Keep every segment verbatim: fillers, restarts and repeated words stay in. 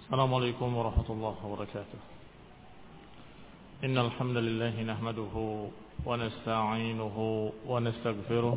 السلام عليكم ورحمة الله وبركاته. إن الحمد لله نحمده ونستعينه ونستغفره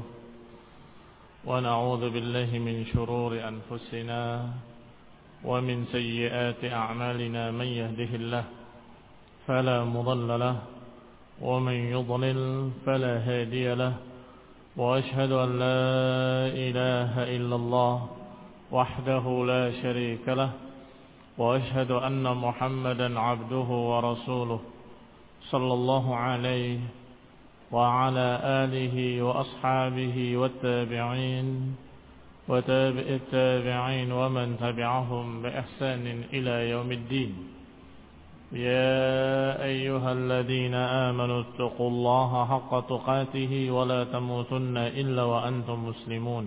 ونعوذ بالله من شرور أنفسنا ومن سيئات أعمالنا. من يهده الله فلا مضل له ومن يضلل فلا هادي له، وأشهد أن لا إله إلا الله وحده لا شريك له، وأشهد أن محمدا عبده ورسوله صلى الله عليه وعلى آله وأصحابه والتابعين وتابع التابعين ومن تبعهم بإحسان إلى يوم الدين. يا أيها الذين آمنوا اتقوا الله حق تقاته ولا تموتن إلا وأنتم مسلمون.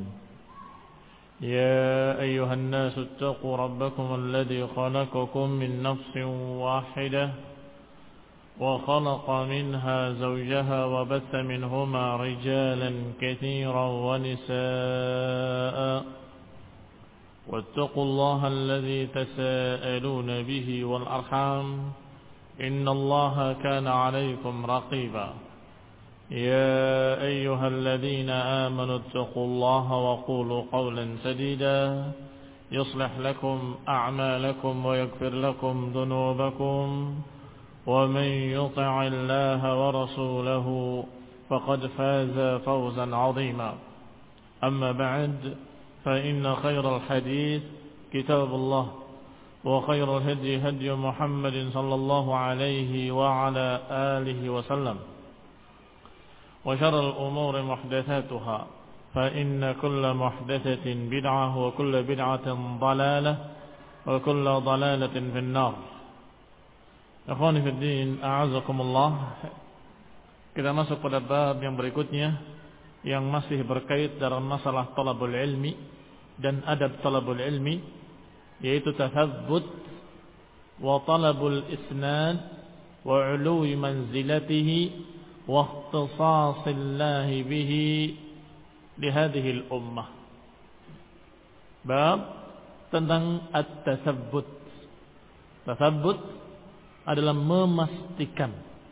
يا أيها الناس اتقوا ربكم الذي خلقكم من نفس واحدة وخلق منها زوجها وبث منهما رجالا كثيرا ونساء، واتقوا الله الذي تساءلون به والأرحام إن الله كان عليكم رقيبا. يا أيها الذين آمنوا اتقوا الله وقولوا قولا سديدا يصلح لكم أعمالكم ويغفر لكم ذنوبكم، ومن يطع الله ورسوله فقد فاز فوزا عظيما. أما بعد، فإن خير الحديث كتاب الله، وخير الهدي هدي محمد صلى الله عليه وعلى آله وسلم، وشر الأمور محدثاتها، فإن كل محدثة بدعة وكل بدعة ضلالة وكل ضلالة في النار. Ikhwani fi din, a'azakumullah. Kita masuk pada bab yang berikutnya yang masih berkait dalam masalah talabul ilmi dan adab talabul ilmi, yaitu tathabbut wa talabul isnad wa 'uluwi manzilatihi wa ikhtisasillah bihi li hadhihi al-ummah. Bab tentang at-tathabbut. Tathabbut adalah memastikan,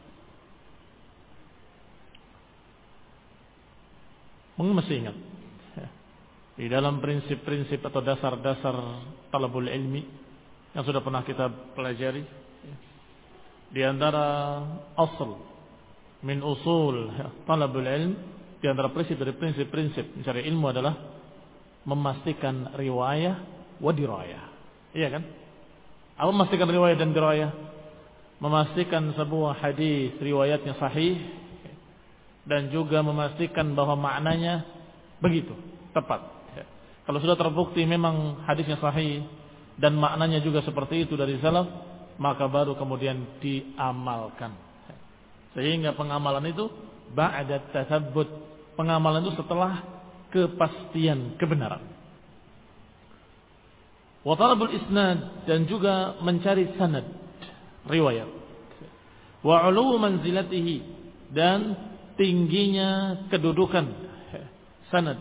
mungkin masih ingat di dalam prinsip-prinsip atau dasar-dasar talabul ilmi yang sudah pernah kita pelajari, di antara asal min usul talabul ilm, di antara prinsip dari prinsip-prinsip mencari ilmu adalah memastikan riwayah wa dirayah. Iya kan? Apa memastikan riwayah dan dirayah? Memastikan sebuah hadis riwayatnya sahih dan juga memastikan bahwa maknanya begitu tepat. Kalau sudah terbukti memang hadisnya sahih dan maknanya juga seperti itu dari salaf, maka baru kemudian diamalkan. Sehingga pengamalan itu ba'da tathabbut, pengamalan itu setelah kepastian kebenaran. Wa talabul isnad, dan juga mencari sanad riwayat, wa 'ulu manzilatihi, dan tingginya kedudukan sanad,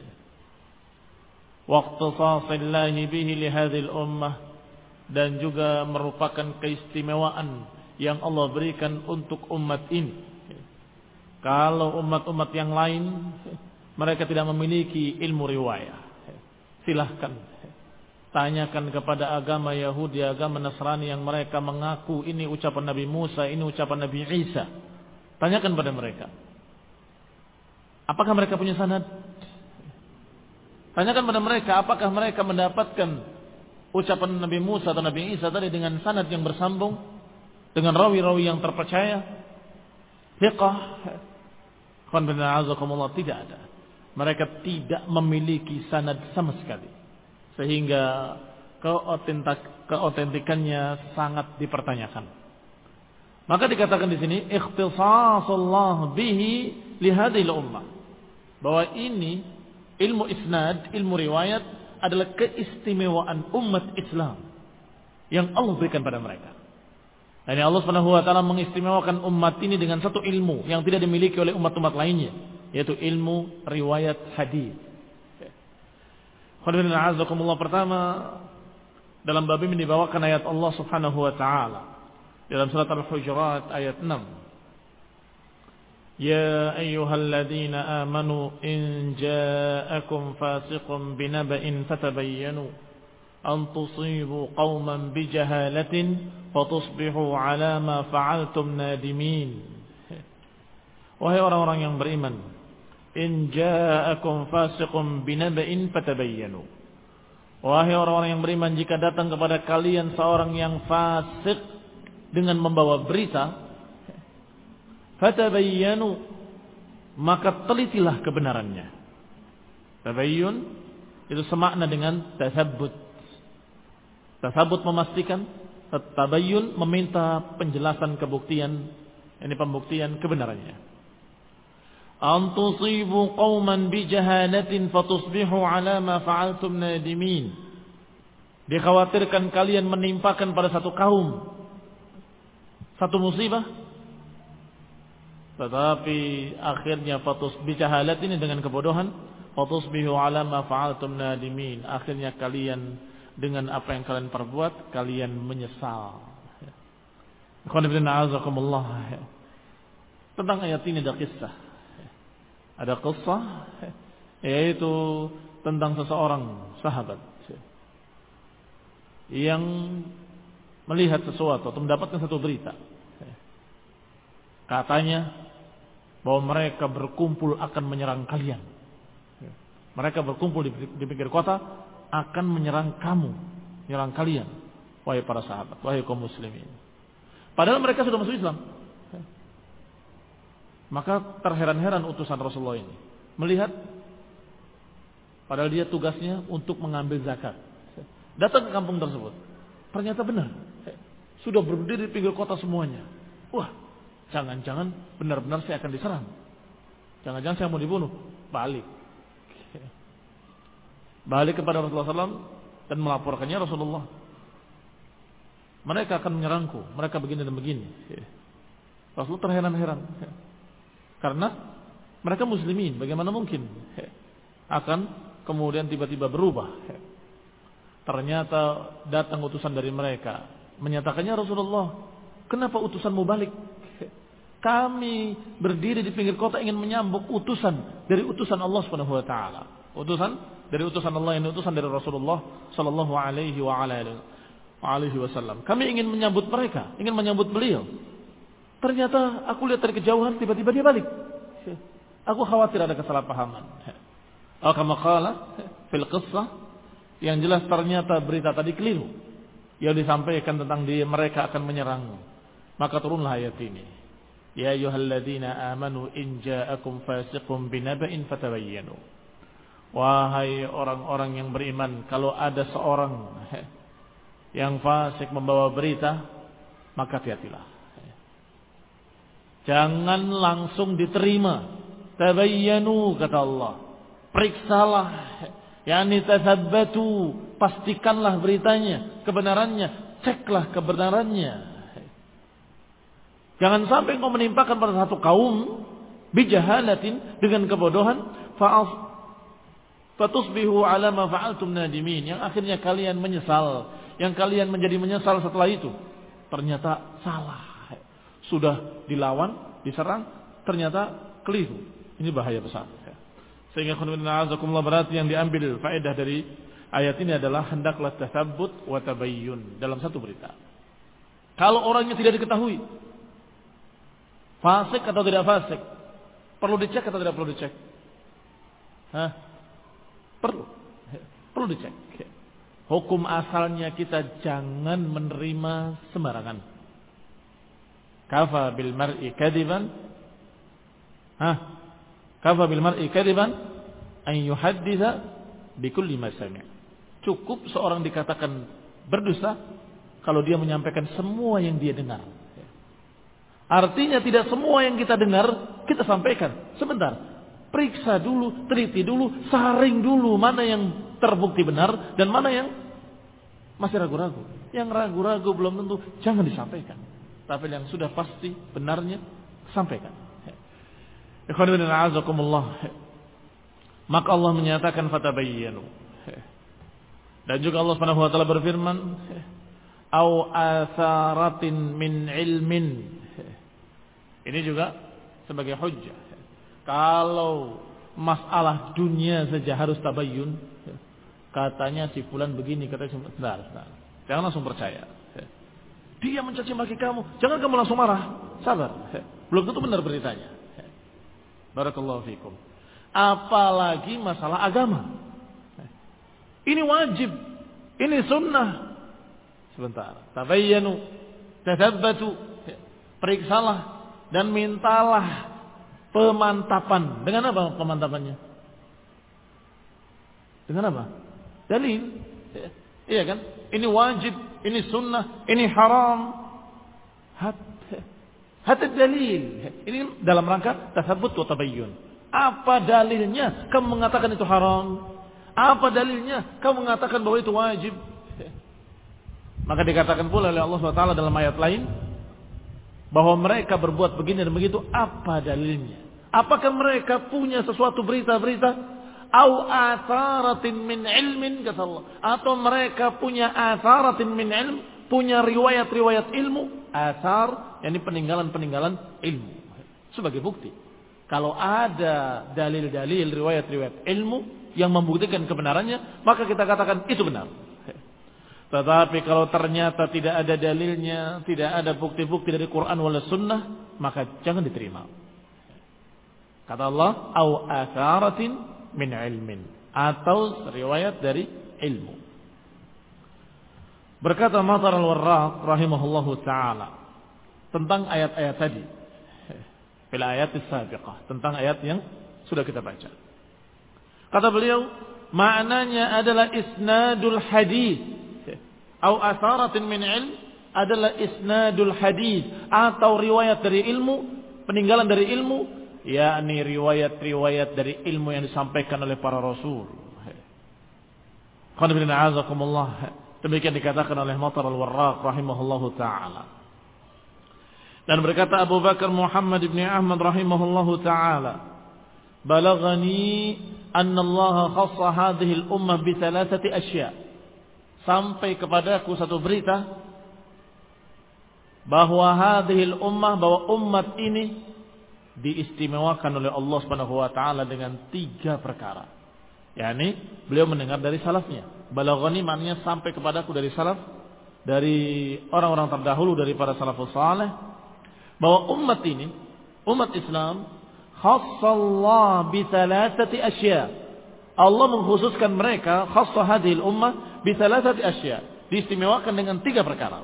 wa ikhtisasillahi bihi li hadhil ummah, dan juga merupakan keistimewaan yang Allah berikan untuk umat ini. Kalau umat-umat yang lain mereka tidak memiliki ilmu riwayah, silahkan tanyakan kepada agama Yahudi, agama Nasrani yang mereka mengaku ini ucapan Nabi Musa, ini ucapan Nabi Isa. Tanyakan pada mereka, apakah mereka punya sanad? Tanyakan pada mereka, apakah mereka mendapatkan ucapan Nabi Musa atau Nabi Isa tadi dengan sanad yang bersambung, dengan rawi-rawi yang terpercaya, thiqah? Tidak ada. Mereka tidak memiliki sanad sama sekali, sehingga keautentikannya sangat dipertanyakan. Maka dikatakan di sini ikhtisasullah bihi li hadhil ummah, bahwa ini ilmu isnad, ilmu riwayat adalah keistimewaan umat Islam yang Allah berikan pada mereka. Dan Allah Subhanahu wa taala mengistimewakan umat ini dengan satu ilmu yang tidak dimiliki oleh umat-umat lainnya, yaitu ilmu riwayat hadis. Pertama, dalam bab ini dibawakan ayat Allah Subhanahu wa taala dalam surat Al-Hujurat ayat enam. Ya ayyuhalladzina amanu in ja'akum fasiqun binaba'in fatabayyanu an tusibu qauman bijahalatin fatusbihu 'ala ma fa'altum nadimin. Wahai orang-orang yang beriman, in ja'akum fasiqun binaba'in fatabayyanu. Wahai orang-orang yang beriman, jika datang kepada kalian seorang yang fasik dengan membawa berita, fatabayyanu, maka telitilah kebenarannya. Tabayyun itu semakna dengan tasabbut. Tasabbut memastikan, tabayyun meminta penjelasan kebuktian, ini pembuktian kebenarannya. An tusibu qauman bijahalatin fatusbihu 'ala ma fa'altum nadimin. Dikhawatirkan kalian menimpakan pada satu kaum satu musibah, tetapi akhirnya fatus bijahalat ini dengan kebodohan, fatusbihu 'ala ma fa'altum nadimin. Akhirnya kalian dengan apa yang kalian perbuat kalian menyesal. Tentang ayat ini ada kisah. Ada kisah yaitu tentang seseorang sahabat yang melihat sesuatu atau mendapatkan satu berita. Katanya bahwa mereka berkumpul akan menyerang kalian. Mereka berkumpul di, di pinggir kota akan menyerang kamu, menyerang kalian, wahai para sahabat, wahai kaum muslimin. Padahal mereka sudah masuk Islam. Maka terheran-heran utusan Rasulullah ini melihat, padahal dia tugasnya untuk mengambil zakat. Datang ke kampung tersebut, ternyata benar, sudah berdiri di pinggir kota semuanya. Wah, jangan-jangan benar-benar saya akan diserang. Jangan-jangan saya mau dibunuh. Balik. Balik kepada Rasulullah shallallahu alaihi wasallam dan melaporkannya, Rasulullah, mereka akan menyerangku, mereka begini dan begini. Rasulullah terheran-heran. Karena mereka muslimin, bagaimana mungkin akan kemudian tiba-tiba berubah. Ternyata datang utusan dari mereka, menyatakannya, Rasulullah, kenapa utusanmu balik? Kami berdiri di pinggir kota ingin menyambut utusan dari utusan Allah Subhanahu wa taala. Utusan dari utusan Allah, yang utusan dari Rasulullah sallallahu alaihi wa alihi wasallam. Kami ingin menyambut mereka, ingin menyambut beliau. Ternyata aku lihat dari kejauhan, tiba-tiba dia balik. Aku khawatir ada kesalahpahaman. Kama qala fil qissah, yang jelas ternyata berita tadi keliru. Yang disampaikan tentang dia, mereka akan menyerang. Maka turunlah ayat ini. Ya ayyuhalladzina amanu in ja'akum fasiqun binaba'in fatabayyanu. Wahai orang-orang yang beriman, kalau ada seorang yang fasik membawa berita, maka hati-hatilah. Jangan langsung diterima. Tabayyanu, kata Allah. Periksalah. Yani tathabbatu. Pastikanlah beritanya, kebenarannya. Ceklah kebenarannya. Jangan sampai kau menimpakan pada satu kaum bijahalatin, dengan kebodohan, fa'af fatusbihu 'ala ma fa'altum nadimin, yang akhirnya kalian menyesal, yang kalian menjadi menyesal setelah itu. Ternyata salah. Sudah dilawan, diserang, ternyata keliru. Ini bahaya besar. Sehingga khonibina berarti yang diambil faedah dari ayat ini adalah hendaklah tasabbut wa tabayyun dalam satu berita. Kalau orangnya tidak diketahui, fasik atau tidak fasik, perlu dicek atau tidak perlu dicek? Hah? Perlu. Perlu dicek. Hukum asalnya kita jangan menerima sembarangan. Kafa bil mar'i kadiban, hah? Kafa bil mar'i kadiban an yuhadditha bi kulli ma sami'. Cukup seorang dikatakan berdosa kalau dia menyampaikan semua yang dia dengar. Artinya tidak semua yang kita dengar kita sampaikan. Sebentar, periksa dulu, teliti dulu, saring dulu mana yang terbukti benar dan mana yang masih ragu-ragu. Yang ragu-ragu belum tentu jangan disampaikan. Tapi yang sudah pasti benarnya sampaikan. Ikhwan fillah a'azakumullah. Maka Allah menyatakan fatabayyanu. Dan juga Allah Subhanahu wa taala berfirman, "Au atharatin min ilmin." Ini juga sebagai hujjah. Kalau masalah dunia saja harus tabayyun, katanya si fulan begini, katanya sebentar, sebentar. Jangan langsung percaya. Dia mencaci maki kamu, jangan kamu langsung marah. Sabar. Belum tentu benar beritanya. Barakallahu fikum. Apalagi masalah agama. Ini wajib, ini sunnah. Sebentar, tabayyanu, tadabbatu, periksalah dan mintalah pemantapan. Dengan apa pemantapannya? Dengan apa? Dalil. Iya kan? Ini wajib, ini sunnah, ini haram. Hat, hat dalil. Ini dalam rangka tasabbut wa tabayyun. Apa dalilnya kamu mengatakan itu haram? Apa dalilnya kamu mengatakan bahwa itu wajib? Maka dikatakan pula oleh Allah subhanahu wa taala dalam ayat lain bahwa mereka berbuat begini dan begitu. Apa dalilnya? Apakah mereka punya sesuatu berita-berita? Au atharatin min ilmin, kata Allah. Atau mereka punya atharatin min ilm, punya riwayat-riwayat ilmu. Athar, yakni peninggalan-peninggalan ilmu. Sebagai bukti. Kalau ada dalil-dalil riwayat-riwayat ilmu yang membuktikan kebenarannya, maka kita katakan itu benar. Tetapi kalau ternyata tidak ada dalilnya, tidak ada bukti-bukti dari Quran wala sunnah, maka jangan diterima. Kata Allah, au atharatin min ilmin, atau riwayat dari ilmu. Berkata Matar al-Warraq rahimahullahu ta'ala tentang ayat-ayat tadi, fil ayat as-sabiqah, tentang ayat yang sudah kita baca. Kata beliau, maknanya adalah isnadul hadis, atau atharatin min ilm adalah isnadul hadis, atau riwayat dari ilmu, peninggalan dari ilmu, yakni riwayat-riwayat dari ilmu yang disampaikan oleh para rasul. Demikian dikatakan oleh Matar al-Warraq rahimahullahu ta'ala. Dan berkata Abu Bakar Muhammad ibn Ahmad rahimahullahu ta'ala, balagani anna Allah khassa hadhihi al-ummah bi thalathati asya'. Sampai kepadaku satu berita bahwa hadhihi al-ummah, bahwa umat ini diistimewakan oleh Allah Subhanahu wa taala dengan tiga perkara. yakni beliau mendengar dari salafnya. Balaghani maknanya sampai kepadaku dari salaf, dari orang-orang terdahulu, dari para salafus saleh, bahwa umat ini, umat Islam, khassallah bi thalathati asya. Allah mengkhususkan mereka, khassa hadhil ummah bi thalathati asya, diistimewakan dengan tiga perkara.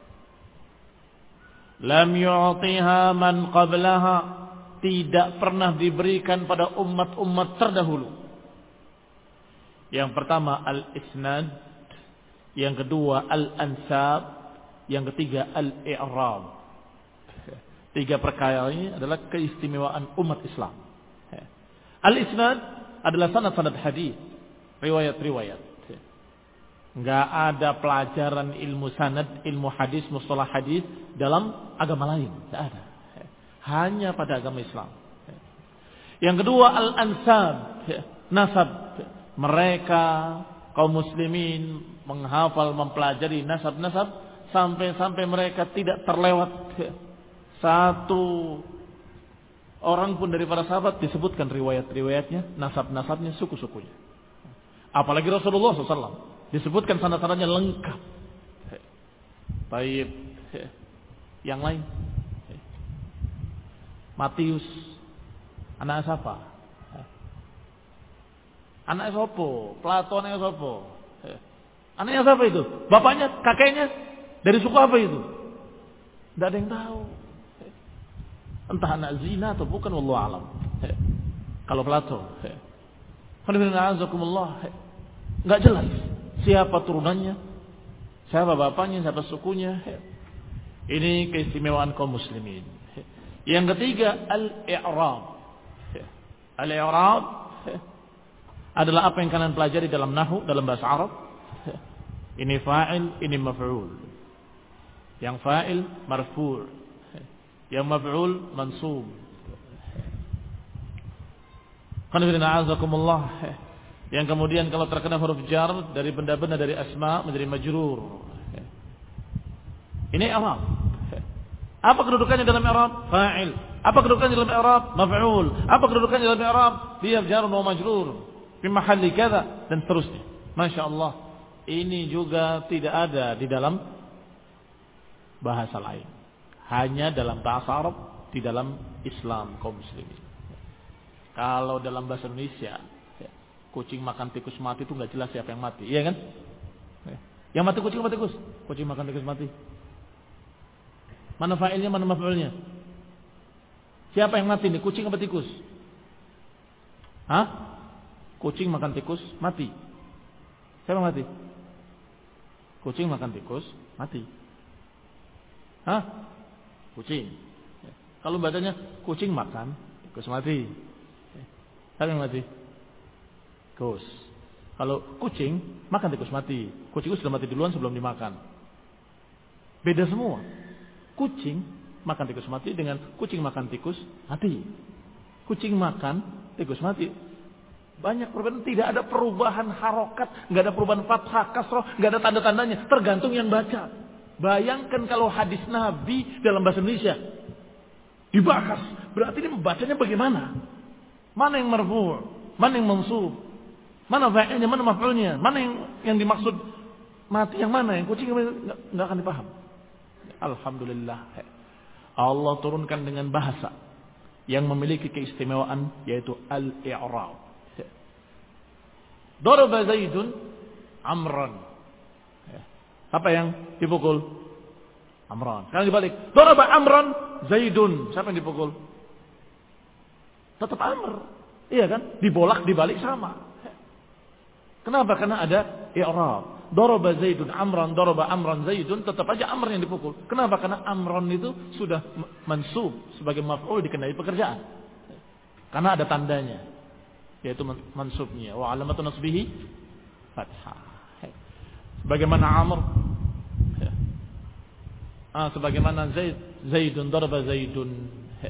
Lam yu'tiha man qablaha, tidak pernah diberikan pada umat-umat terdahulu. Yang pertama al-isnad, yang kedua al-ansab, yang ketiga al-i'rab. Tiga perkara ini adalah keistimewaan umat Islam. Al-isnad adalah sanad-sanad hadis, riwayat-riwayat. Enggak ada pelajaran ilmu sanad, ilmu hadis, mustalah hadis dalam agama lain, enggak ada. Hanya pada agama Islam. Yang kedua al-ansab, nasab. Mereka kaum muslimin menghafal, mempelajari nasab-nasab sampai-sampai mereka tidak terlewat satu orang pun dari para sahabat disebutkan riwayat-riwayatnya, nasab-nasabnya, suku-sukunya. Apalagi Rasulullah shallallahu alaihi wasallam disebutkan sanad-sanadnya lengkap. Baik, yang lain. Matius, anak siapa? Anak sopo? Plato anaknya sopo? Anaknya siapa itu? Bapaknya, kakeknya, dari suku apa itu? Tidak ada yang tahu. Entah anak zina atau bukan, wallahu alam. Kalau Plato, nggak jelas siapa turunannya, siapa bapaknya, siapa sukunya. Ini keistimewaan kaum muslimin. Yang ketiga al-i'rab. Al-i'rab adalah apa yang kalian pelajari dalam nahwu, dalam bahasa Arab. Ini fa'il, ini maf'ul. Yang fa'il marfu', yang maf'ul mansub. Qanifina a'azakumullah. Yang kemudian kalau terkena huruf jar dari benda-benda dari asma menjadi majrur. Ini i'rab. Apa kedudukannya dalam i'rab? Fa'il. Apa kedudukannya dalam i'rab? Maf'ul. Apa kedudukannya dalam i'rab? Dia jarun wa majrur fi mahalli kadza dan seterusnya. Masya Allah. Ini juga tidak ada di dalam bahasa lain. Hanya dalam bahasa Arab, di dalam Islam kaum muslimin. Kalau dalam bahasa Indonesia, kucing makan tikus mati itu nggak jelas siapa yang mati, iya kan? Yang mati kucing apa tikus? Kucing makan tikus mati. Mana fa'ilnya, mana maf'ulnya? Siapa yang mati nih, kucing apa tikus? Hah? Kucing makan tikus mati. Siapa yang mati? Kucing makan tikus mati. Hah? Kucing. Kalau bacanya kucing makan tikus mati. Siapa yang mati? Tikus. Kalau kucing makan tikus mati. Kucing itu sudah mati duluan sebelum dimakan. Beda semua. Kucing makan tikus mati dengan kucing makan tikus mati. Kucing makan tikus mati. Banyak perbedaan, tidak ada perubahan harokat, nggak ada perubahan fathah, kasroh, nggak ada tanda-tandanya. Tergantung yang baca. Bayangkan kalau hadis Nabi dalam bahasa Indonesia dibahas, berarti ini membacanya bagaimana? Mana yang marfu', mana yang mansub, mana fa'ilnya, mana maf'ulnya, mana yang yang dimaksud mati yang mana, yang kucing nggak nggak akan dipaham. Alhamdulillah, Allah turunkan dengan bahasa yang memiliki keistimewaan yaitu al-i'rab. Daraba Zaidun Amran. Apa yang dipukul? Amran. Sekarang dibalik. Daraba Amran Zaidun. Siapa yang dipukul? Tetap Amr. Iya kan? Dibolak dibalik sama. Kenapa? Karena ada i'rab. Daraba Zaidun Amran, daraba Amran Zaidun, tetap aja Amr yang dipukul. Kenapa? Karena Amran itu sudah mansub sebagai maf'ul dikenai pekerjaan. Karena ada tandanya, yaitu mansubnya. Wa alamatu nasbihi fathah. Sebagaimana Amr, ah, sebagaimana Zaid, Zaidun daraba Zaidun.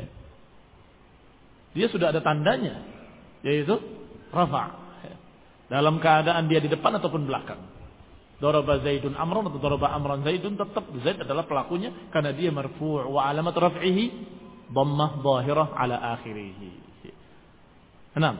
Dia sudah ada tandanya, yaitu rafa'. Dalam keadaan dia di depan ataupun belakang. Daraba Zaidun Amran atau daraba Amran Zaidun, tetap Zaid adalah pelakunya karena dia marfu' wa alamat raf'ihi dhammah dhahirah ala akhirih. Enam.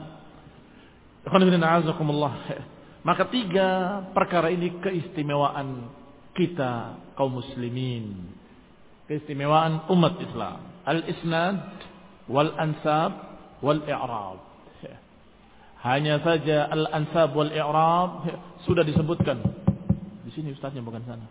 Maka tiga perkara ini keistimewaan kita kaum muslimin, keistimewaan umat Islam. Al-isnad wal ansab wal i'rab. Hanya saja al-ansab wal i'rab sudah disebutkan di sini, ustaznya bukan sana.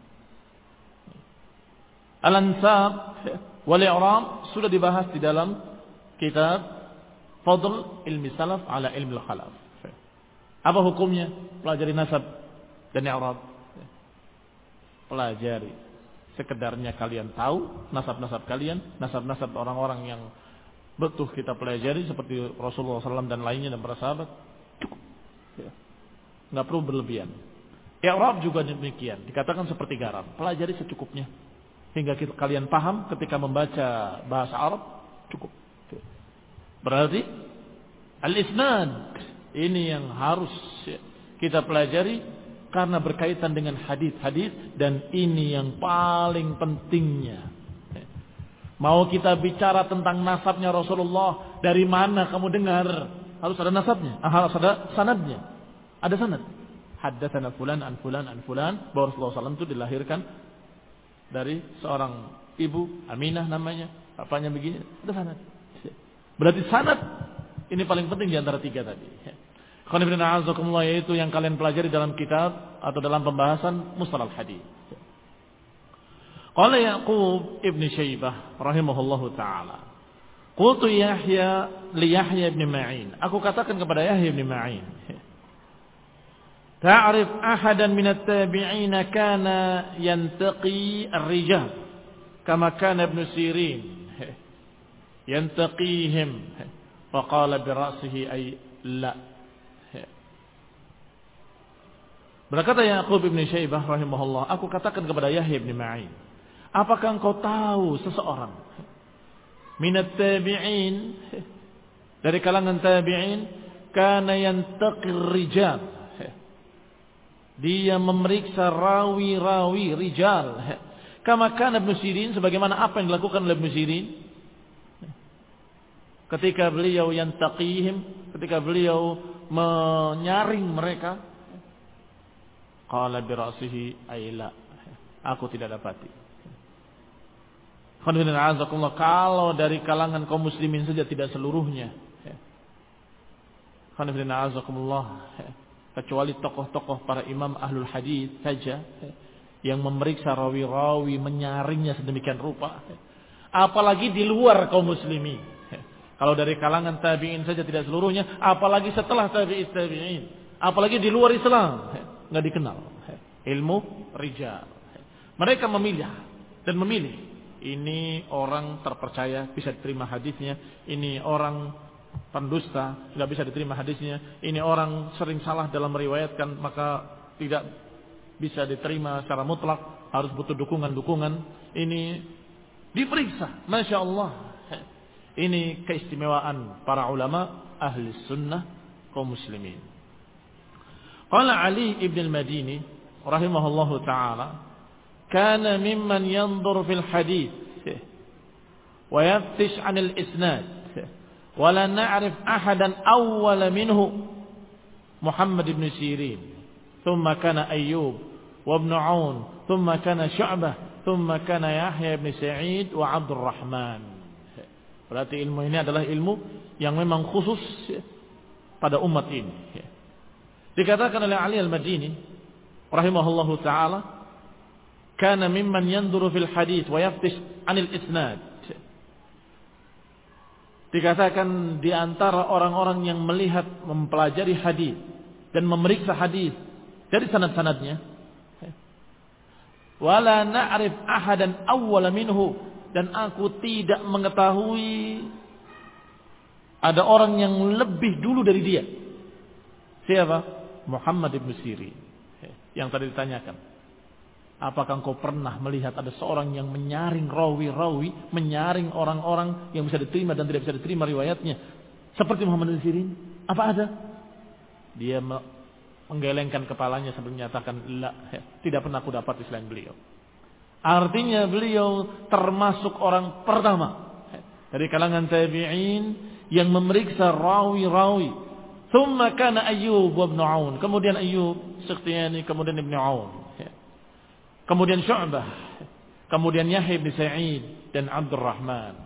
Al-ansab wal i'rab sudah dibahas di dalam kitab Fadl ilmi salaf ala ilmi khalaf. Apa hukumnya? Pelajari nasab dan i'rab. Pelajari. Sekedarnya kalian tahu nasab-nasab kalian, nasab-nasab orang-orang yang betul kita pelajari seperti Rasulullah sallallahu alaihi wasallam dan lainnya dan para sahabat. Cukup. Ya. Nggak perlu berlebihan. I'rab juga demikian. Dikatakan seperti garam. Pelajari secukupnya. Hingga kita, kalian paham ketika membaca bahasa Arab. Cukup. Berarti al-isnad ini yang harus kita pelajari karena berkaitan dengan hadis-hadis, dan ini yang paling pentingnya. Mau kita bicara tentang nasabnya Rasulullah, dari mana kamu dengar? Harus ada nasabnya, harus ada sanadnya. Ada sanad. Haddatsana fulan an fulan an fulan, bahwa Rasulullah sallallahu alaihi wasallam itu dilahirkan dari seorang ibu, Aminah namanya, bapaknya begini, ada sanad. Berarti sanad ini paling penting di antara tiga tadi. Khonibina azakumullah, yaitu yang kalian pelajari dalam kitab atau dalam pembahasan mustalah hadis. Qala Yaqub ibn Syaibah rahimahullahu taala. Qultu Yahya li Yahya ibn Ma'in. Aku katakan kepada Yahya ibn Ma'in. Ta'rif ahadan min at-tabi'in kana yantaqi ar-rijal kama kana Ibn Sirin yantaqihim. Faqala bi ra'sihi ay la. Berkata Yaqub ibn Syaibah rahimahullah, aku katakan kepada Yahya ibn Ma'in, apakah engkau tahu seseorang minat tabi'in, dari kalangan tabi'in, kana yantaqir rijal. Dia memeriksa rawi-rawi rijal. Kama kana Ibnu Sirin, sebagaimana apa yang dilakukan oleh Ibnu Sirin ketika beliau yantaqihim, ketika beliau menyaring mereka. Qala bi ra'sihi ayla, aku tidak dapati. Kalau dari kalangan kaum muslimin saja tidak seluruhnya. Kecuali tokoh-tokoh para imam ahlul hadis saja yang memeriksa rawi-rawi, menyaringnya sedemikian rupa. Apalagi di luar kaum muslimin. Kalau dari kalangan tabi'in saja tidak seluruhnya, apalagi setelah tabi'in tabi'in, apalagi di luar Islam, nggak dikenal ilmu rijal. Mereka memilih dan memilih. Ini orang terpercaya, bisa diterima hadisnya. Ini orang pendusta, nggak bisa diterima hadisnya. Ini orang sering salah dalam meriwayatkan, maka tidak bisa diterima secara mutlak, harus butuh dukungan-dukungan. Ini diperiksa, masya Allah. Ini keistimewaan para ulama ahli sunnah kaum muslimin. Qala Ali ibn al-Madini rahimahullahu taala, kana mimman yanzur fil hadith wa yaftish 'an al-isnad wa la na'rif ahadan awwala minhu Muhammad ibn Sirin, thumma kana Ayyub wa ibn Aun, thumma kana Syu'bah, thumma kana Yahya ibn Sa'id wa Abdul Rahman. Berarti ilmu ini adalah ilmu yang memang khusus pada umat ini. Dikatakan oleh Ali al-Madini rahimahullahu taala, kana mimman yanzuru fil hadits wa yaftish 'anil isnad. Dikatakan di antara orang-orang yang melihat, mempelajari hadis dan memeriksa hadis dari sanad-sanadnya. Wala na'rif ahadan awwala minhu, dan aku tidak mengetahui ada orang yang lebih dulu dari dia. Siapa? Muhammad ibn Sirin. Yang tadi ditanyakan, apakah engkau pernah melihat ada seorang yang menyaring rawi-rawi, menyaring orang-orang yang bisa diterima dan tidak bisa diterima riwayatnya seperti Muhammad ibn Sirin? Apa ada? Dia menggelengkan kepalanya sambil menyatakan, la, tidak pernah aku dapat di selain beliau. Artinya beliau termasuk orang pertama dari kalangan tabi'in yang memeriksa rawi-rawi. Thumma kana Ayyub wa ibn Aun, kemudian Ayyub Sikhtiyani, kemudian Ibn Aun, kemudian Syu'bah, kemudian Yahya bin Sa'id dan Abdul Rahman.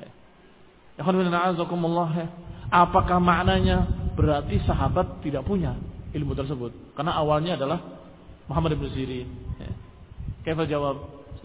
Apakah maknanya berarti sahabat tidak punya ilmu tersebut? Karena awalnya adalah Muhammad bin Sirin. Kaifa jawab?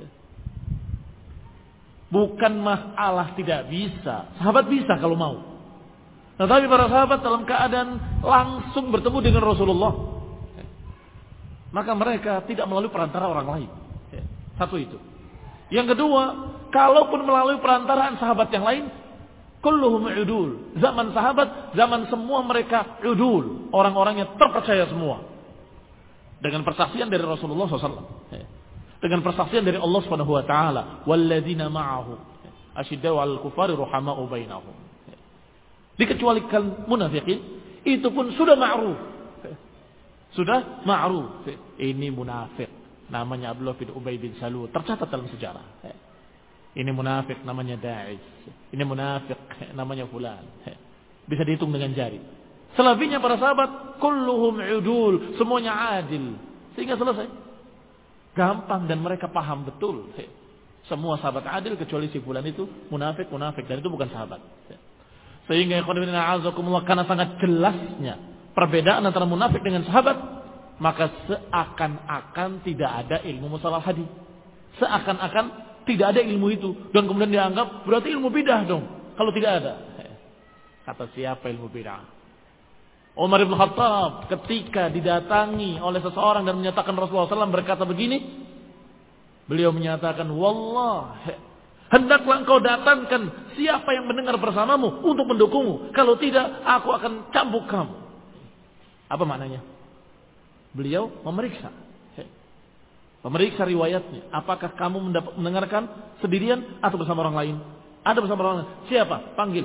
Bukan masalah tidak bisa. Sahabat bisa kalau mau. Tetapi para sahabat dalam keadaan langsung bertemu dengan Rasulullah, maka mereka tidak melalui perantara orang lain. Satu itu. Yang kedua, kalaupun melalui perantaraan sahabat yang lain, kulluhum udul. Zaman sahabat, zaman semua mereka udul. Orang-orangnya terpercaya semua. Dengan persaksian dari Rasulullah shallallahu alaihi wasallam. Dengan persaksian dari Allah subhanahu wa taala. Walladzina ma'ahu asyiddau 'alal kufari ruhama'u bainahum. Dikecualikan munafikin, itu pun sudah ma'ruf. Sudah ma'ruf. Ini munafik, namanya Abdullah bin Ubay bin Salul, tercatat dalam sejarah. Ini munafik, namanya Da'ish. Ini munafik, namanya fulan. Bisa dihitung dengan jari. Selebihnya para sahabat kulluhum udul, semuanya adil. Sehingga selesai. Gampang dan mereka paham betul. Semua sahabat adil kecuali si fulan itu munafik, munafik, dan itu bukan sahabat. Sehingga karena sangat jelasnya perbedaan antara munafik dengan sahabat, maka seakan-akan tidak ada ilmu mustalah hadis. Seakan-akan tidak ada ilmu itu, dan kemudian dianggap berarti ilmu bidah dong kalau tidak ada. Kata siapa ilmu bidah? Umar bin Khattab ketika didatangi oleh seseorang dan menyatakan Rasulullah shallallahu alaihi wasallam berkata begini, beliau menyatakan, wallah, hendaklah engkau datangkan siapa yang mendengar bersamamu untuk mendukungmu. Kalau tidak, aku akan cambuk kamu. Apa maknanya? Beliau memeriksa. Memeriksa riwayatnya. Apakah kamu mendengarkan sendirian atau bersama orang lain? Ada bersama orang lain. Siapa? Panggil.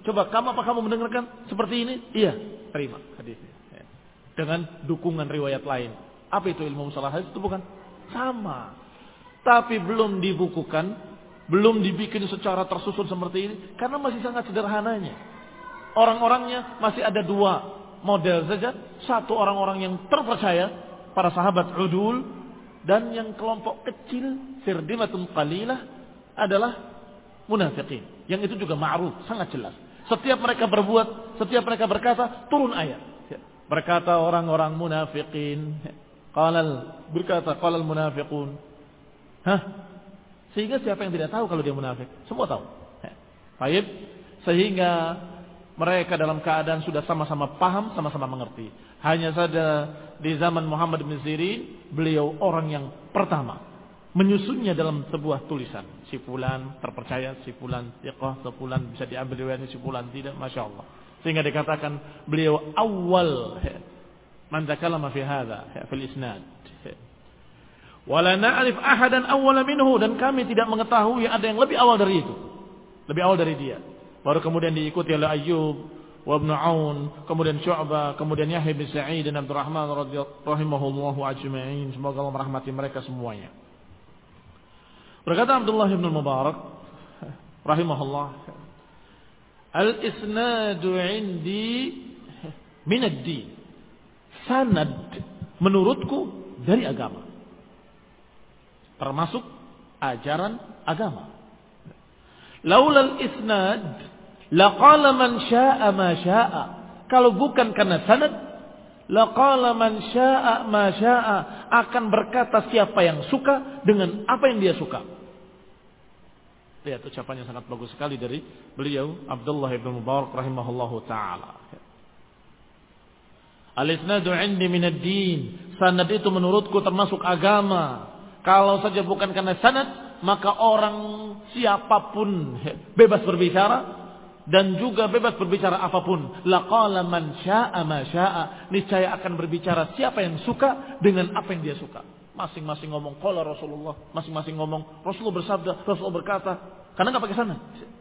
Coba kamu apa kamu mendengarkan seperti ini? Iya, terima hadisnya. Dengan dukungan riwayat lain. Apa itu ilmu mustalah hadis? Itu bukan sama. Tapi belum dibukukan, belum dibikin secara tersusun seperti ini karena masih sangat sederhananya. Orang-orangnya masih ada dua model saja. Satu orang-orang yang terpercaya, para sahabat udul, dan yang kelompok kecil sirdimatun qalilah adalah munafiqin. Yang itu juga ma'ruf, sangat jelas. Setiap mereka berbuat, setiap mereka berkata, turun ayat. Berkata orang-orang munafiqin, qalal berkata qalal munafiqun. Hah? Sehingga siapa yang tidak tahu kalau dia munafik? Semua tahu. Baik, sehingga mereka dalam keadaan sudah sama-sama paham, sama-sama mengerti. Hanya saja di zaman Muhammad bin Sirin, beliau orang yang pertama menyusunnya dalam sebuah tulisan. Si fulan terpercaya, si fulan thiqah, si fulan bisa diambil riwayatnya, si fulan tidak, Masya Allah. Sehingga dikatakan beliau awal man takallama fi hadza fil isnad. Wala na'rif ahadan awwala minhu, dan kami tidak mengetahui ada yang lebih awal dari itu. Lebih awal dari dia. Baru kemudian diikuti oleh Ayyub wa Ibnu Aun, kemudian Syu'bah, kemudian Yahya bin Sa'id dan Abdurrahman radhiyallahu rahimahullahu ajma'in. Semoga Allah merahmati mereka semuanya. Berkata Abdullah bin Mubarak rahimahullah, al-isnadu indi min ad-din. Sanad menurutku dari agama. Termasuk ajaran agama. Laulal isnad laqala man syaa ma syaa. Kalau bukan karena sanad, laqala man syaa ma syaa, akan berkata siapa yang suka dengan apa yang dia suka. Lihat ucapannya sangat bagus sekali dari beliau Abdullah bin Mubarak rahimahullahu taala. Al-isnadu 'indi min ad-din. Sanad itu menurutku termasuk agama. Kalau saja bukan karena sanad, maka orang siapapun bebas berbicara dan juga bebas berbicara apapun. Laqala man syaa ma syaa. Niscaya akan berbicara siapa yang suka dengan apa yang dia suka. Masing-masing ngomong qala Rasulullah, masing-masing ngomong Rasulullah bersabda, Rasulullah berkata, karena enggak pakai sanad.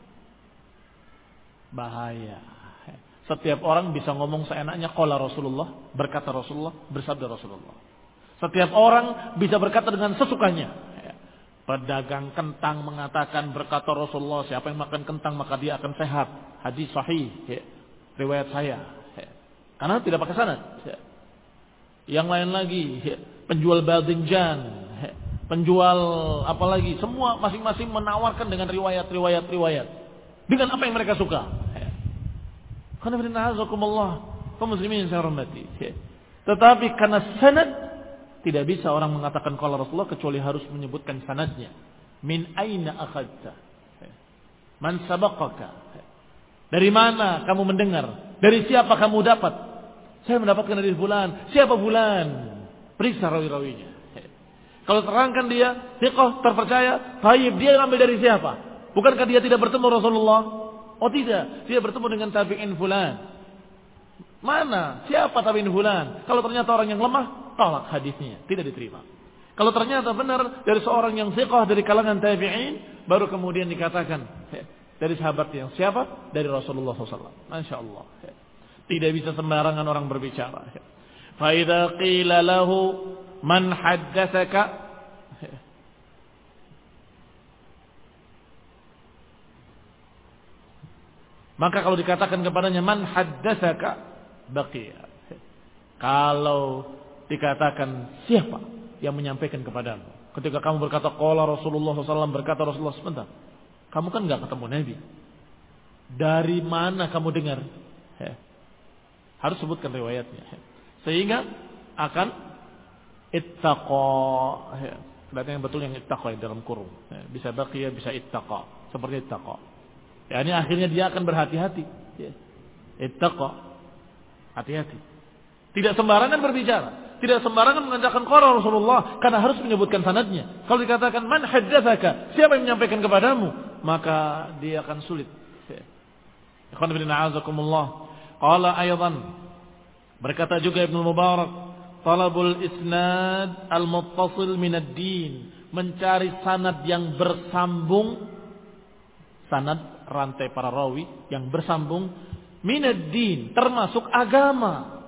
Bahaya. Setiap orang bisa ngomong seenaknya qala Rasulullah, berkata Rasulullah, bersabda Rasulullah. Setiap orang bisa berkata dengan sesukanya. Pedagang kentang mengatakan berkata Rasulullah, siapa yang makan kentang maka dia akan sehat. Hadis sahih, riwayat saya. Karena tidak pakai sanad. Yang lain lagi, penjual badinjan, penjual apa lagi, semua masing-masing menawarkan dengan riwayat-riwayat-riwayat. Dengan apa yang mereka suka. Karena bina'azakumullah, kaum muslimin saya hormati. Tetapi karena sanad, tidak bisa orang mengatakan qala Rasulullah kecuali harus menyebutkan sanadnya. Min aina akhadta? Man sabaqaka? Dari mana kamu mendengar? Dari siapa kamu dapat? Saya mendapatkan dari fulan. Siapa fulan? Periksa rawi-rawinya. Kalau terangkan dia thiqah, terpercaya, baik, dia ambil dari siapa? Bukankah dia tidak bertemu Rasulullah? Oh tidak, dia bertemu dengan tabi'in fulan. Mana? Siapa tabi'in fulan? Kalau ternyata orang yang lemah, tolak hadisnya, tidak diterima. Kalau ternyata benar dari seorang yang thiqah dari kalangan tabi'in, baru kemudian dikatakan dari sahabat yang siapa? Dari Rasulullah shallallahu alaihi wasallam. Masya Allah. Tidak bisa sembarangan orang berbicara. Fa idza qila lahu man haddatsaka, maka kalau dikatakan kepadanya man haddatsaka, baqiya. Kalau dikatakan siapa yang menyampaikan kepadamu, ketika kamu berkata qala Rasulullah shallallahu alaihi wasallam, berkata Rasulullah, sebentar, kamu kan enggak ketemu Nabi, dari mana kamu dengar? Harus sebutkan riwayatnya, sehingga akan ittaqa. Berarti yang betul yang ittaqa dalam kurung, bisa baqiya, bisa ittaqa, seperti ittaqa. Ya, ini akhirnya dia akan berhati-hati. Ittaqa, hati-hati. Tidak sembarangan berbicara, tidak sembarangan mengatakan qala Rasulullah, karena harus menyebutkan sanadnya. Kalau dikatakan man haddatsaka, siapa yang menyampaikan kepadamu, maka dia akan sulit. Ikhwan fillah a'azakumullah. Qala aydan, berkata juga Ibnu Mubarak, talabul isnad al-muttasil min ad-din, mencari sanad yang bersambung, sanad rantai para rawi yang bersambung, minad din, termasuk agama.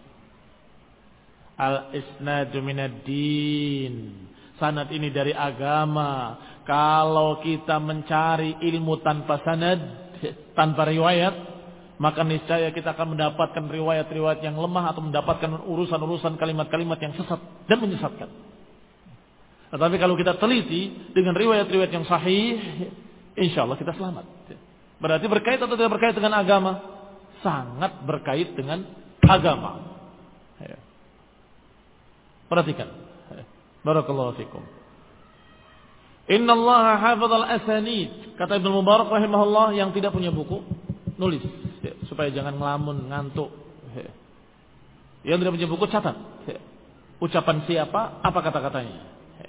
Al-isnadu minad din. Sanad ini dari agama. Kalau kita mencari ilmu tanpa sanad, tanpa riwayat, maka niscaya kita akan mendapatkan riwayat-riwayat yang lemah atau mendapatkan urusan-urusan kalimat-kalimat yang sesat dan menyesatkan. Tetapi kalau kita teliti dengan riwayat-riwayat yang sahih, insya Allah kita selamat. Berarti berkait atau tidak berkait dengan agama? Sangat berkait dengan agama. Perhatikan. Barakallahu fikum. Inna Allah hafadhal asanid. Kata Ibnu Mubarak rahimahullah yang tidak punya buku, nulis supaya jangan ngelamun, ngantuk. Yang tidak punya buku catat. Ucapan siapa, apa kata-katanya.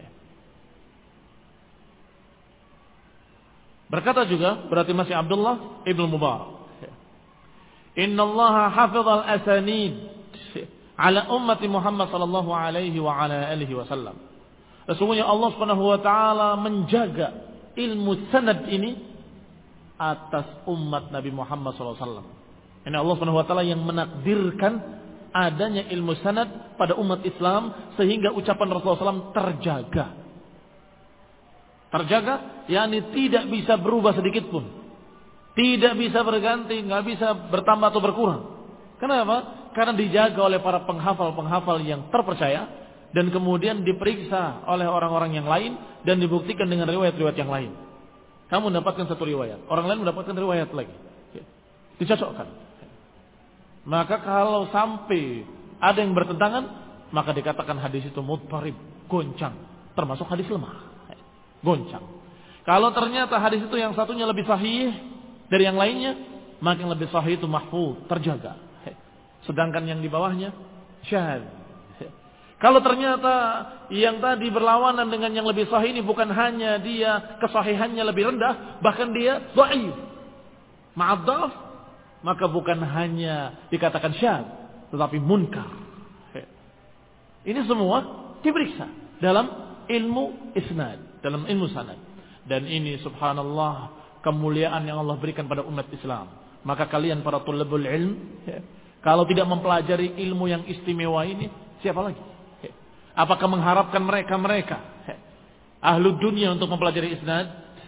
Berkata juga berarti masih Abdullah Ibnu Mubarak. Inna Allah hafadhal asanid ala ummati Muhammad sallallahu alaihi wa ala alihi wasallam. Sesungguhnya Allah Subhanahu wa taala menjaga ilmu sanad ini atas umat Nabi Muhammad sallallahu alaihi wasallam. Ini Allah Subhanahu wa taala yang menakdirkan adanya ilmu sanad pada umat Islam sehingga ucapan Rasulullah sallallahu alaihi wasallam terjaga. Terjaga, yakni tidak bisa berubah sedikit pun. Tidak bisa berganti, enggak bisa bertambah atau berkurang. Kenapa? Karena dijaga oleh para penghafal-penghafal yang terpercaya dan kemudian diperiksa oleh orang-orang yang lain dan dibuktikan dengan riwayat-riwayat yang lain. Kamu mendapatkan satu riwayat, orang lain mendapatkan riwayat lagi. Dicocokkan. Maka kalau sampai ada yang bertentangan, maka dikatakan hadis itu mudtarib, goncang, termasuk hadis lemah. Goncang. Kalau ternyata hadis itu yang satunya lebih sahih dari yang lainnya, maka yang lebih sahih itu mahfuz, terjaga. Sedangkan yang di bawahnya syadz. Kalau ternyata yang tadi berlawanan dengan yang lebih sahih ini bukan hanya dia kesahihannya lebih rendah, bahkan dia dhaif, ma'adhaf, maka bukan hanya dikatakan syadz, tetapi munkar. Ini semua diperiksa dalam ilmu isnad, dalam ilmu sanad. Dan ini subhanallah kemuliaan yang Allah berikan pada umat Islam. Maka kalian para tulabul ilm, kalau tidak mempelajari ilmu yang istimewa ini, siapa lagi? Apakah mengharapkan mereka-mereka ahlu dunia untuk mempelajari isnad?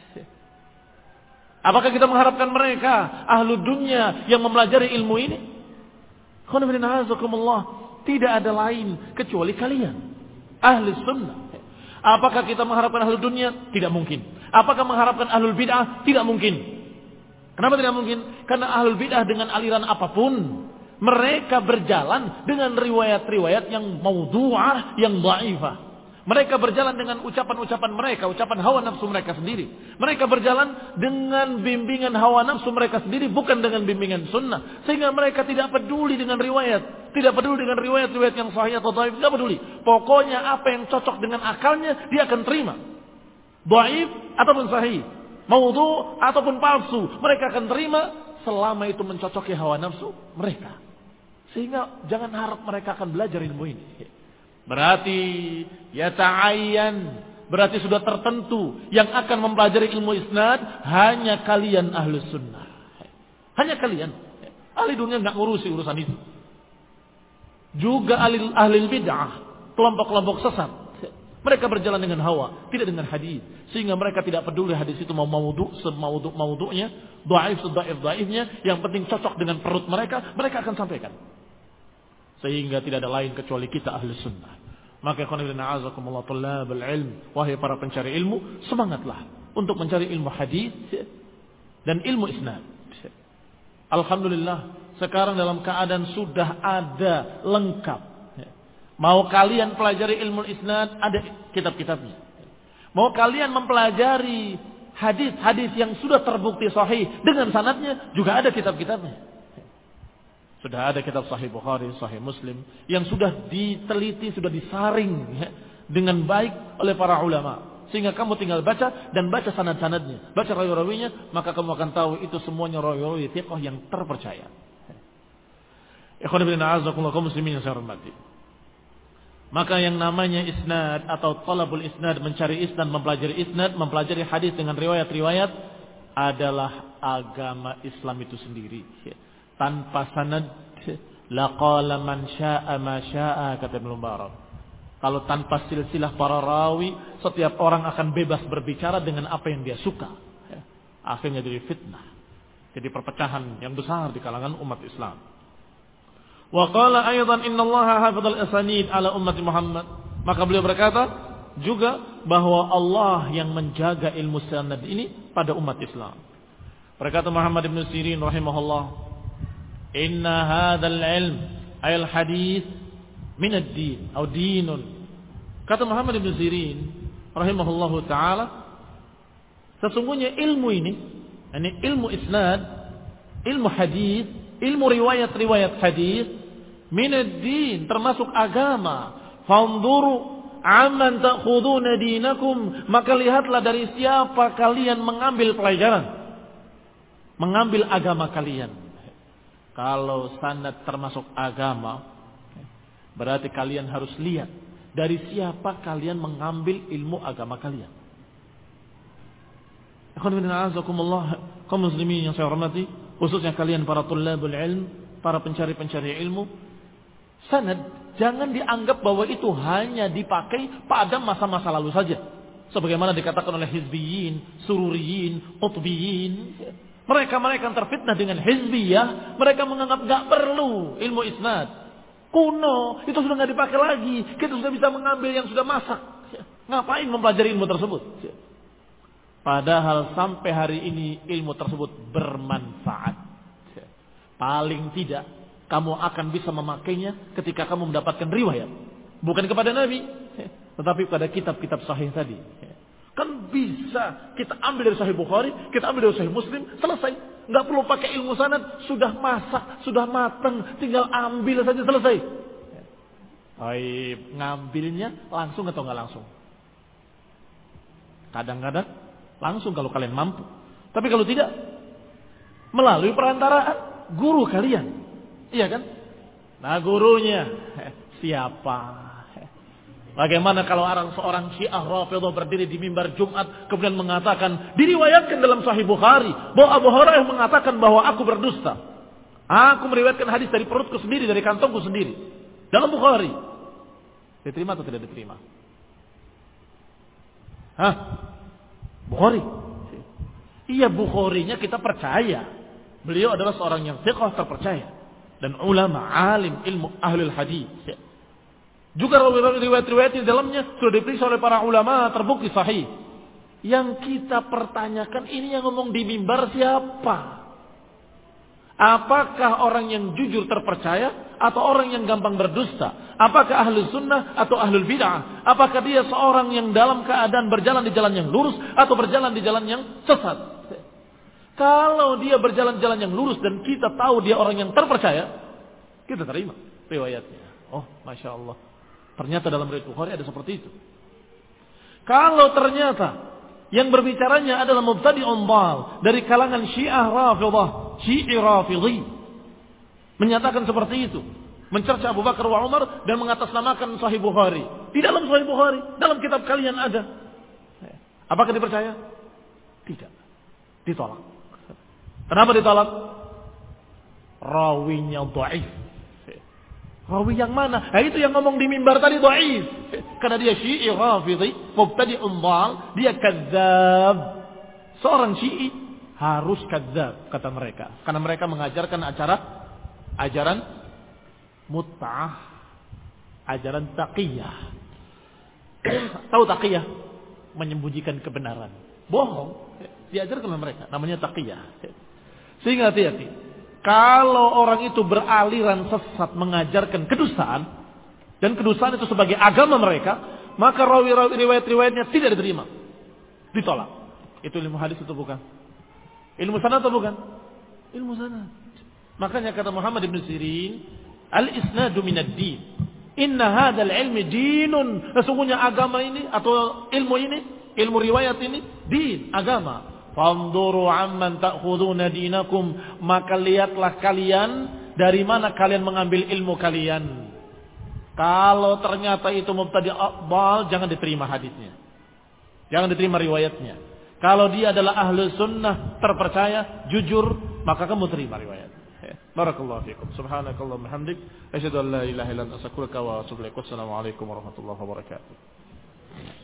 Apakah kita mengharapkan mereka ahlu dunia yang mempelajari ilmu ini? Tidak ada lain kecuali kalian ahli sunnah. Apakah kita mengharapkan ahlu dunia? Tidak mungkin. Apakah mengharapkan ahlul bid'ah? Tidak mungkin. Kenapa tidak mungkin? Karena ahlul bid'ah dengan aliran apapun, mereka berjalan dengan riwayat-riwayat yang maudhu'ah, yang dhaifah. Mereka berjalan dengan ucapan-ucapan mereka, ucapan hawa nafsu mereka sendiri. Mereka berjalan dengan bimbingan hawa nafsu mereka sendiri, bukan dengan bimbingan sunnah. Sehingga mereka tidak peduli dengan riwayat. Tidak peduli dengan riwayat-riwayat yang sahih atau dhaif. Tidak peduli. Pokoknya apa yang cocok dengan akalnya, dia akan terima. Dhaif ataupun sahih. Maudhu' ataupun palsu. Mereka akan terima selama itu mencocoki hawa nafsu mereka. Sehingga jangan harap mereka akan belajar ilmu ini. Berarti yata'ayyan, berarti sudah tertentu yang akan mempelajari ilmu isnad hanya kalian ahli sunnah. Hanya kalian. Ahli dunia enggak ngurusi urusan itu. Juga ahli ahli bid'ah, kelompok-kelompok sesat. Mereka berjalan dengan hawa, tidak dengan hadis. Sehingga mereka tidak peduli hadis itu mau maudhu, semaudhu maudhunya, dhaif sedhaif dhaifnya, yang penting cocok dengan perut mereka, mereka akan sampaikan. Sehingga tidak ada lain kecuali kita ahli sunnah. Maka khonibina azakumullah tullabul ilm, wahai para pencari ilmu, semangatlah untuk mencari ilmu hadis dan ilmu isnad. Alhamdulillah, sekarang dalam keadaan sudah ada lengkap. Mau kalian pelajari ilmu isnad, ada kitab-kitabnya. Mau kalian mempelajari hadis-hadis yang sudah terbukti sahih dengan sanadnya, juga ada kitab-kitabnya. Sudah ada kitab Sahih Bukhari, Sahih Muslim yang sudah diteliti, sudah disaring ya, dengan baik oleh para ulama. Sehingga kamu tinggal baca dan baca sanad-sanadnya, baca rawi-rawinya, maka kamu akan tahu itu semuanya rawi-rawi thiqah yang terpercaya. Ikhwan fillah a'azzakumullah kaum muslimin yang saya hormati. Maka yang namanya isnad atau talabul isnad, mencari isnad, mempelajari isnad, mempelajari hadis dengan riwayat-riwayat, adalah agama Islam itu sendiri. Tanpa sanad, laqala man syaa ma syaa, kata Ibnu Mubarak. Kalau tanpa silsilah para rawi, setiap orang akan bebas berbicara dengan apa yang dia suka. Akhirnya jadi fitnah, jadi perpecahan yang besar di kalangan umat Islam. Wa qala aidan innallaha hafadzal asanid ala ummati Muhammad. Maka beliau berkata juga bahwa Allah yang menjaga ilmu sanad ini pada umat Islam. Berkata Muhammad ibn Sirin rahimahullah, inna hadzal ilm ayal hadis min ad-din atau dinun. Kata Muhammad ibn Sirin rahimahullahu taala, sesungguhnya ilmu ini, ini ilmu isnad, ilmu hadis, ilmu riwayat-riwayat hadis, min ad-din, termasuk agama. Fanzuru amman ta'khuduna dinakum, maka lihatlah dari siapa kalian mengambil pelajaran, mengambil agama kalian. Kalau sanad termasuk agama, berarti kalian harus lihat dari siapa kalian mengambil ilmu agama kalian. Kaum muslimin yang saya hormati, khususnya kalian para tullabul ilm, para pencari-pencari ilmu, sanad jangan dianggap bahwa itu hanya dipakai pada masa-masa lalu saja. Sebagaimana dikatakan oleh hizbiyin, sururiyin, qutbiyin. Mereka-mereka yang terfitnah dengan hizbiyah, mereka menganggap gak perlu ilmu isnad. Kuno, itu sudah gak dipakai lagi. Kita sudah bisa mengambil yang sudah masak. Ngapain mempelajari ilmu tersebut? Padahal sampai hari ini ilmu tersebut bermanfaat. Paling tidak kamu akan bisa memakainya ketika kamu mendapatkan riwayat. Bukan kepada Nabi, tetapi pada kitab-kitab sahih tadi. Kan bisa kita ambil dari Sahih Bukhari, kita ambil dari Sahih Muslim, selesai. Nggak perlu pakai ilmu sanad, sudah masak, sudah matang, tinggal ambil saja selesai. Baik, ngambilnya langsung atau nggak langsung? Kadang-kadang langsung kalau kalian mampu. Tapi kalau tidak, melalui perantaraan guru kalian. Iya kan? Nah gurunya siapa? Bagaimana kalau orang seorang Syiah Rafidhah berdiri di mimbar Jumat kemudian mengatakan, diriwayatkan dalam Sahih Bukhari bahwa Abu Hurairah mengatakan bahwa aku berdusta. Aku meriwayatkan hadis dari perutku sendiri, dari kantongku sendiri. Dalam Bukhari. Diterima atau tidak diterima? Hah? Bukhari? Iya, Bukharinya kita percaya. Beliau adalah seorang yang thiqah, terpercaya. Dan ulama, alim, ilmu, ahlul hadis. Juga riwayat-riwayat di dalamnya sudah diperiksa oleh para ulama, terbukti sahih. Yang kita pertanyakan, ini yang ngomong di mimbar siapa? Apakah orang yang jujur terpercaya atau orang yang gampang berdusta? Apakah ahli sunnah atau ahlul bid'ah? Apakah dia seorang yang dalam keadaan berjalan di jalan yang lurus atau berjalan di jalan yang sesat? Kalau dia berjalan jalan yang lurus dan kita tahu dia orang yang terpercaya, kita terima riwayatnya. Oh, Masya Allah. Ternyata dalam riwayat Bukhari ada seperti itu. Kalau ternyata yang berbicaranya adalah mubtadi'un dhal dari kalangan Syiah Rafidhah, Syi'i Rafidhi, menyatakan seperti itu, mencerca Abu Bakar wa Umar dan mengatasnamakan Sahih Bukhari. Di dalam Sahih Bukhari, dalam kitab kalian ada. Apakah dipercaya? Tidak. Ditolak. Kenapa ditolak? Rawinya dhaif. Rawi yang mana? Nah, itu yang ngomong di mimbar tadi dhaif. Karena dia Syi'i Rafidhi, mubtadi'un dhal, dia kadzdzab. Seorang Syi'i harus kadzdzab kata mereka. Karena mereka mengajarkan acara ajaran mut'ah, ajaran taqiyah. Tahu taqiyah? Menyembunyikan kebenaran. Bohong. Diajarkan oleh mereka. Namanya taqiyah. Sehingga hati-hati. Kalau orang itu beraliran sesat mengajarkan kedustaan, dan kedustaan itu sebagai agama mereka, maka rawi-rawi riwayat-riwayatnya tidak diterima. Ditolak. Itu ilmu hadis atau bukan? Ilmu sanad atau bukan? Ilmu sanad. Makanya kata Muhammad ibn Sirin, al-isnadu minad din. Inna hadzal ilmi dinun. Sesungguhnya agama ini atau ilmu ini, ilmu riwayat ini din, agama. Fanzuru amman ta'khuduna dinakum, maka lihatlah kalian dari mana kalian mengambil ilmu kalian. Kalau ternyata itu mubtadi' dhal, jangan diterima hadisnya. Jangan diterima riwayatnya. Kalau dia adalah ahlu sunnah terpercaya, jujur, maka kamu terima riwayat. Barakallahu fiikum. Subhanakallahumma hamdik, asyhadu an la ilaha illa anta astaghfiruka wa atubu ilaik. Wassalamu alaikum warahmatullahi wabarakatuh.